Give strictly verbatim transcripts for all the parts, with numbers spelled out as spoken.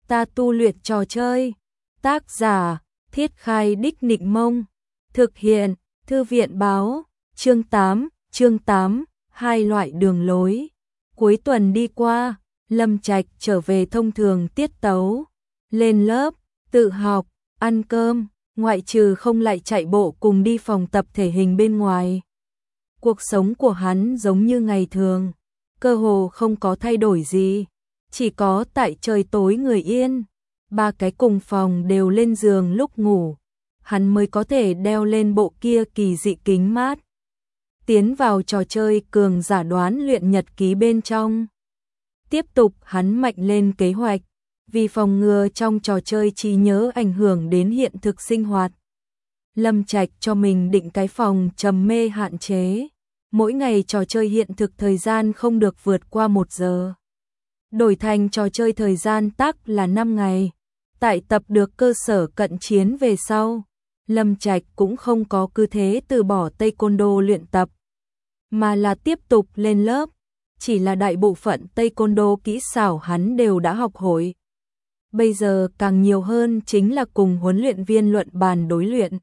Ta tu luyện trò chơi. Tác giả: Thiết Khai Đích Nịnh Mông. Thực hiện: Thư viện báo. Chương tám, chương tám, hai loại đường lối. Cuối tuần đi qua, Lâm Trạch trở về thông thường tiết tấu. Lên lớp, tự học, ăn cơm, ngoại trừ không lại chạy bộ cùng đi phòng tập thể hình bên ngoài. Cuộc sống của hắn giống như ngày thường, cơ hồ không có thay đổi gì. Chỉ có tại trời tối người yên, ba cái cùng phòng đều lên giường lúc ngủ, hắn mới có thể đeo lên bộ kia kỳ dị kính mát. Tiến vào trò chơi cường giả đoán luyện nhật ký bên trong. Tiếp tục hắn mạnh lên kế hoạch, vì phòng ngừa trong trò chơi trí nhớ ảnh hưởng đến hiện thực sinh hoạt. Lâm Trạch cho mình định cái phòng trầm mê hạn chế, mỗi ngày trò chơi hiện thực thời gian không được vượt qua một giờ. Đổi thành trò chơi thời gian tắc là năm ngày. Tại tập được cơ sở cận chiến về sau, Lâm Trạch cũng không có cứ thế từ bỏ Taekwondo luyện tập, mà là tiếp tục lên lớp. Chỉ là đại bộ phận Taekwondo kỹ xảo hắn đều đã học hội. Bây giờ càng nhiều hơn chính là cùng huấn luyện viên luận bàn đối luyện.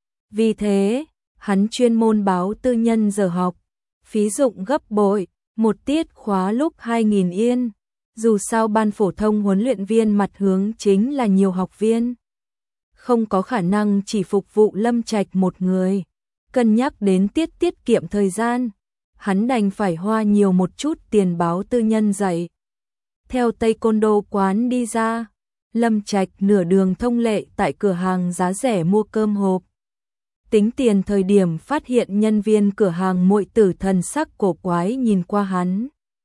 Vì thế, hắn chuyên môn báo tư nhân giờ học, phí dụng gấp bội, một tiết khóa lúc hai nghìn yên. Dù sao ban phổ thông huấn luyện viên mặt hướng chính là nhiều học viên, không có khả năng chỉ phục vụ Lâm Trạch một người. Cân nhắc đến tiết tiết kiệm thời gian, hắn đành phải hoa nhiều một chút tiền báo tư nhân dạy. Theo Taekwondo quán đi ra, Lâm Trạch nửa đường thông lệ tại cửa hàng giá rẻ mua cơm hộp. Tính tiền thời điểm phát hiện nhân viên cửa hàng muội tử thần sắc cổ quái nhìn qua hắn.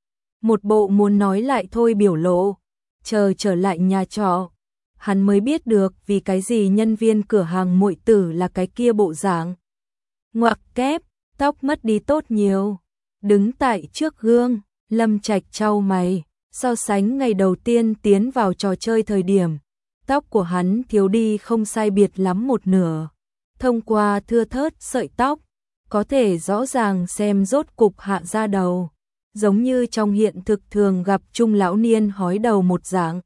Một bộ muốn nói lại thôi biểu lộ. Chờ trở lại nhà trọ, hắn mới biết được vì cái gì nhân viên cửa hàng muội tử là cái kia bộ dạng. Ngoặc kép, tóc mất đi tốt nhiều. Đứng tại trước gương, Lâm Trạch chau mày, so sánh ngày đầu tiên tiến vào trò chơi thời điểm, tóc của hắn thiếu đi không sai biệt lắm một nửa. Thông qua thưa thớt sợi tóc, có thể rõ ràng xem rốt cục hạ ra đầu, giống như trong hiện thực thường gặp trung lão niên hói đầu một dạng.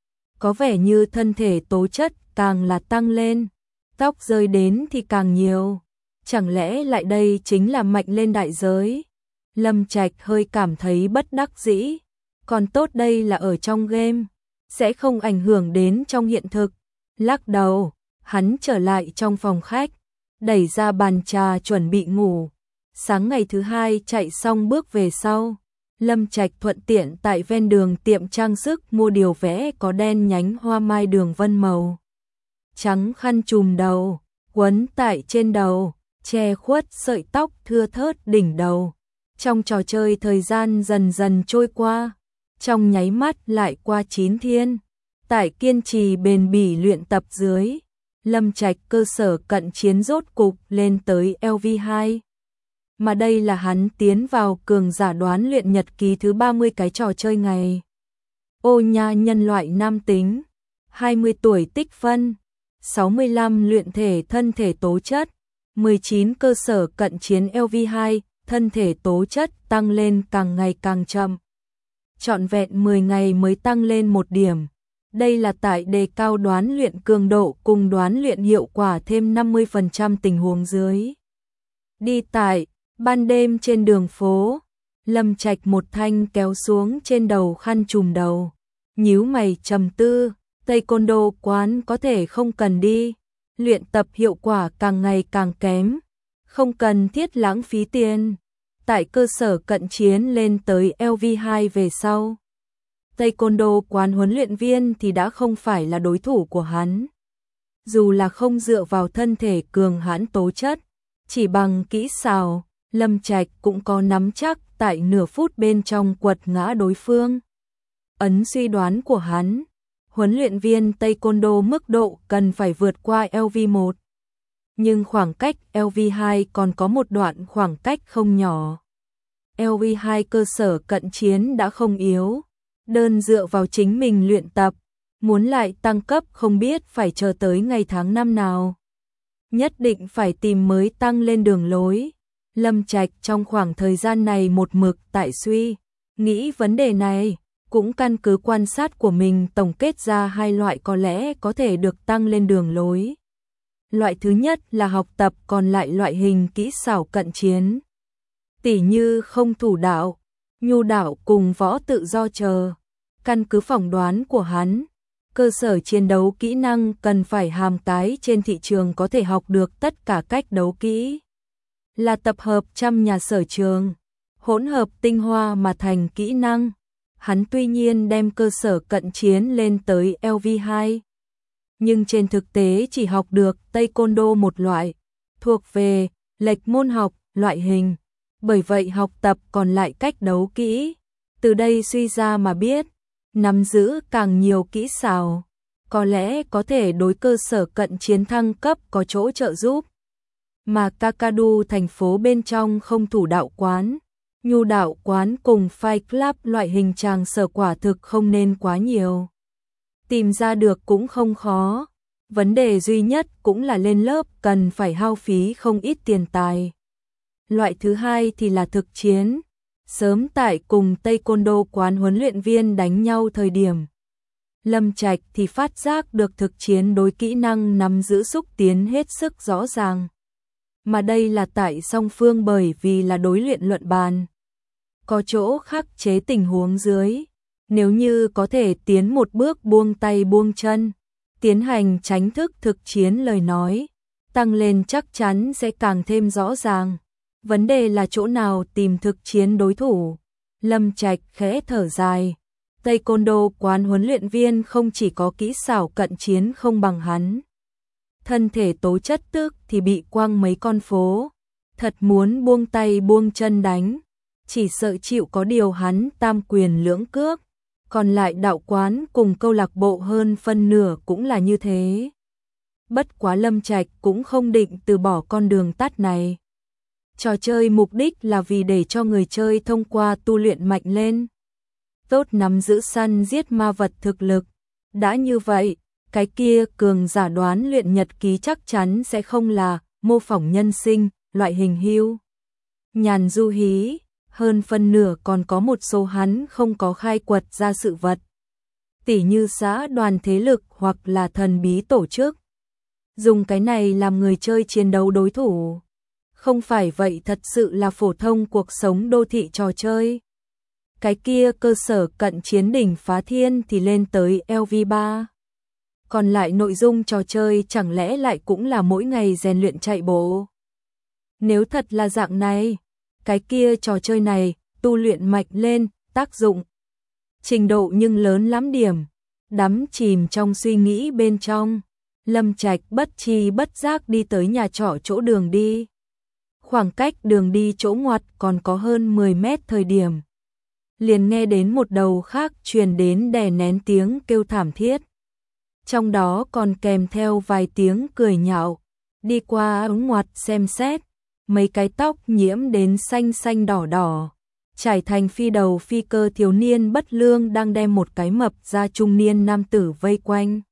Có vẻ như thân thể tố chất càng là tăng lên, tóc rơi đến thì càng nhiều. Chẳng lẽ lại đây chính là mạnh lên đại giới? Lâm Trạch hơi cảm thấy bất đắc dĩ. Còn tốt đây là ở trong game, sẽ không ảnh hưởng đến trong hiện thực. Lắc đầu, hắn trở lại trong phòng khách, đẩy ra bàn trà chuẩn bị ngủ. Sáng ngày thứ hai chạy xong bước về sau, Lâm Trạch thuận tiện tại ven đường tiệm trang sức mua điều vẽ có đen nhánh hoa mai đường vân màu trắng khăn trùm đầu, quấn tại trên đầu, che khuất sợi tóc thưa thớt đỉnh đầu. Trong trò chơi thời gian dần dần trôi qua, trong nháy mắt lại qua chín thiên. Tại kiên trì bền bỉ luyện tập dưới, Lâm Trạch cơ sở cận chiến rốt cục lên tới L V hai. Mà đây là hắn tiến vào cường giả đoán luyện nhật ký thứ ba mươi cái trò chơi ngày. Ô nha nhân loại nam tính, hai mươi tuổi tích phân, sáu mươi lăm luyện thể thân thể tố chất, mười chín cơ sở cận chiến L V hai, thân thể tố chất tăng lên càng ngày càng chậm. Trọn vẹn mười ngày mới tăng lên một điểm. Đây là tại đề cao đoán luyện cường độ cùng đoán luyện hiệu quả thêm năm mươi phần trăm tình huống dưới. Đi tại ban đêm trên đường phố, Lâm Trạch một thanh kéo xuống trên đầu khăn trùm đầu, nhíu mày trầm tư. Taekwondo quán có thể không cần đi, luyện tập hiệu quả càng ngày càng kém, không cần thiết lãng phí tiền. Tại cơ sở cận chiến lên tới L V hai về sau, Taekwondo quán huấn luyện viên thì đã không phải là đối thủ của hắn. Dù là không dựa vào thân thể cường hãn tố chất, chỉ bằng kỹ xảo, Lâm Trạch cũng có nắm chắc tại nửa phút bên trong quật ngã đối phương. Ấn suy đoán của hắn, huấn luyện viên Taekwondo mức độ cần phải vượt qua L V một. Nhưng khoảng cách L V hai còn có một đoạn khoảng cách không nhỏ. L V hai cơ sở cận chiến đã không yếu, đơn dựa vào chính mình luyện tập, muốn lại tăng cấp không biết phải chờ tới ngày tháng năm nào. Nhất định phải tìm mới tăng lên đường lối. Lâm Trạch trong khoảng thời gian này một mực tại suy nghĩ vấn đề này, cũng căn cứ quan sát của mình tổng kết ra hai loại có lẽ có thể được tăng lên đường lối. Loại thứ nhất là học tập còn lại loại hình kỹ xảo cận chiến. Tỉ như không thủ đạo, nhu đạo cùng võ tự do chờ. Căn cứ phỏng đoán của hắn, cơ sở chiến đấu kỹ năng cần phải hàm tái trên thị trường có thể học được tất cả cách đấu kỹ. Là tập hợp trăm nhà sở trường, hỗn hợp tinh hoa mà thành kỹ năng. Hắn tuy nhiên đem cơ sở cận chiến lên tới L V hai, nhưng trên thực tế chỉ học được Taekwondo một loại, thuộc về lệch môn học, loại hình. Bởi vậy học tập còn lại cách đấu kỹ. Từ đây suy ra mà biết, nắm giữ càng nhiều kỹ xảo, có lẽ có thể đối cơ sở cận chiến thăng cấp có chỗ trợ giúp. Mà Kakadu thành phố bên trong không thủ đạo quán, nhu đạo quán cùng Fight Club loại hình tràng sở quả thực không nên quá nhiều. Tìm ra được cũng không khó, vấn đề duy nhất cũng là lên lớp cần phải hao phí không ít tiền tài. Loại thứ hai thì là thực chiến, sớm tại cùng Taekwondo quán huấn luyện viên đánh nhau thời điểm. Lâm Trạch thì phát giác được thực chiến đối kỹ năng nắm giữ xúc tiến hết sức rõ ràng. Mà đây là tại song phương bởi vì là đối luyện luận bàn. Có chỗ khắc chế tình huống dưới, nếu như có thể tiến một bước buông tay buông chân, tiến hành tránh thức thực chiến lời nói, tăng lên chắc chắn sẽ càng thêm rõ ràng. Vấn đề là chỗ nào tìm thực chiến đối thủ. Lâm Trạch khẽ thở dài. Taekwondo quán huấn luyện viên không chỉ có kỹ xảo cận chiến không bằng hắn, thân thể tố chất tức thì bị quăng mấy con phố. Thật muốn buông tay buông chân đánh, chỉ sợ chịu có điều hắn tam quyền lưỡng cước. Còn lại đạo quán cùng câu lạc bộ hơn phân nửa cũng là như thế. Bất quá Lâm Trạch cũng không định từ bỏ con đường tắt này. Trò chơi mục đích là vì để cho người chơi thông qua tu luyện mạnh lên, tốt nắm giữ săn giết ma vật thực lực. Đã như vậy, cái kia cường giả đoán luyện nhật ký chắc chắn sẽ không là mô phỏng nhân sinh, loại hình hưu nhàn du hí, hơn phân nửa còn có một số hắn không có khai quật ra sự vật. Tỉ như xã đoàn thế lực hoặc là thần bí tổ chức. Dùng cái này làm người chơi chiến đấu đối thủ. Không phải vậy thật sự là phổ thông cuộc sống đô thị trò chơi. Cái kia cơ sở cận chiến đỉnh phá thiên thì lên tới L V ba. Còn lại nội dung trò chơi chẳng lẽ lại cũng là mỗi ngày rèn luyện chạy bộ. Nếu thật là dạng này, cái kia trò chơi này, tu luyện mạnh lên, tác dụng, trình độ nhưng lớn lắm điểm. Đắm chìm trong suy nghĩ bên trong, Lâm Trạch bất chi bất giác đi tới nhà trọ chỗ đường đi. Khoảng cách đường đi chỗ ngoặt còn có hơn mười mét thời điểm. Liền nghe đến một đầu khác truyền đến đè nén tiếng kêu thảm thiết. Trong đó còn kèm theo vài tiếng cười nhạo. Đi qua ống ngoặt xem xét, mấy cái tóc nhiễm đến xanh xanh đỏ đỏ, trải thành phi đầu phi cơ thiếu niên bất lương đang đem một cái mập ra trung niên nam tử vây quanh.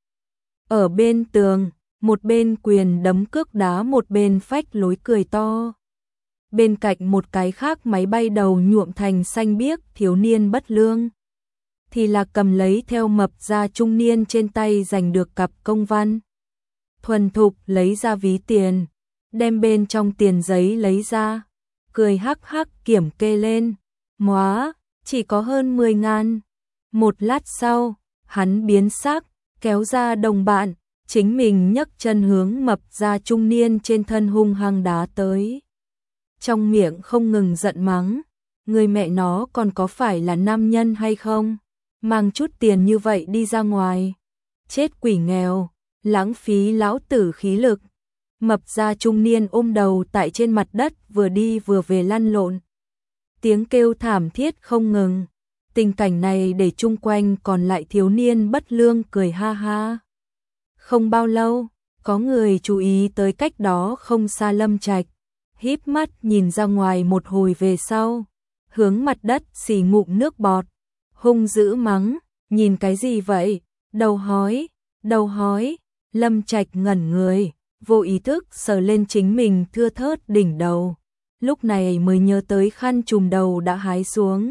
Ở bên tường, một bên quyền đấm cước đá một bên phách lối cười to. Bên cạnh một cái khác máy bay đầu nhuộm thành xanh biếc thiếu niên bất lương, thì là cầm lấy theo mập ra trung niên trên tay giành được cặp công văn. Thuần thục lấy ra ví tiền, đem bên trong tiền giấy lấy ra, cười hắc hắc kiểm kê lên. Móa, chỉ có hơn mười ngàn. Một lát sau, hắn biến sắc, kéo ra đồng bạn, chính mình nhấc chân hướng mập ra trung niên trên thân hung hăng đá tới. Trong miệng không ngừng giận mắng, người mẹ nó còn có phải là nam nhân hay không? Mang chút tiền như vậy đi ra ngoài. Chết quỷ nghèo, lãng phí lão tử khí lực. Mập ra trung niên ôm đầu tại trên mặt đất vừa đi vừa về lăn lộn. Tiếng kêu thảm thiết không ngừng. Tình cảnh này để chung quanh còn lại thiếu niên bất lương cười ha ha. Không bao lâu, có người chú ý tới cách đó không xa Lâm Trạch. Híp mắt nhìn ra ngoài một hồi về sau, hướng mặt đất xì ngụm nước bọt, hung dữ mắng, nhìn cái gì vậy? Đầu hói, đầu hói. Lâm Trạch ngẩn người, vô ý thức sờ lên chính mình thưa thớt đỉnh đầu. Lúc này mới nhớ tới khăn trùm đầu đã hái xuống,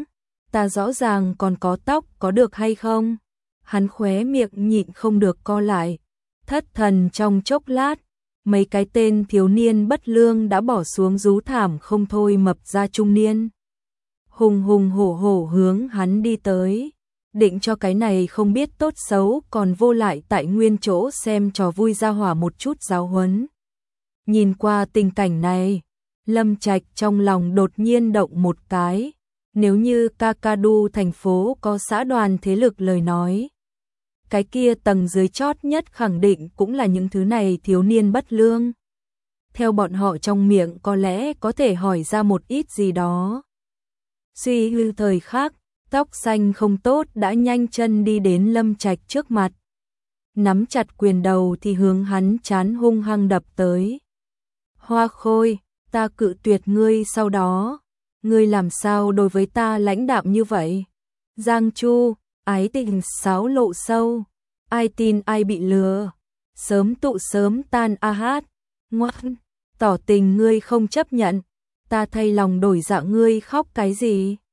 ta rõ ràng còn có tóc, có được hay không? Hắn khóe miệng nhịn không được co lại, thất thần trong chốc lát, mấy cái tên thiếu niên bất lương đã bỏ xuống rú thảm không thôi mập ra trung niên. Hùng hùng hổ hổ hướng hắn đi tới, định cho cái này không biết tốt xấu còn vô lại tại nguyên chỗ xem trò vui ra hỏa một chút giáo huấn. Nhìn qua tình cảnh này, Lâm Trạch trong lòng đột nhiên động một cái, nếu như Kakadu thành phố có xã đoàn thế lực lời nói, cái kia tầng dưới chót nhất khẳng định cũng là những thứ này thiếu niên bất lương. Theo bọn họ trong miệng có lẽ có thể hỏi ra một ít gì đó. Suy hư thời khắc, tóc xanh không tốt đã nhanh chân đi đến Lâm Trạch trước mặt. Nắm chặt quyền đầu thì hướng hắn chán hung hăng đập tới. Hoa Khôi, ta cự tuyệt ngươi sau đó. Ngươi làm sao đối với ta lãnh đạm như vậy? Giang Chu, ái tình sáo lộ sâu. Ai tin ai bị lừa. Sớm tụ sớm tan a hát. Ngoan, tỏ tình ngươi không chấp nhận. Ta thay lòng đổi dạ ngươi khóc cái gì?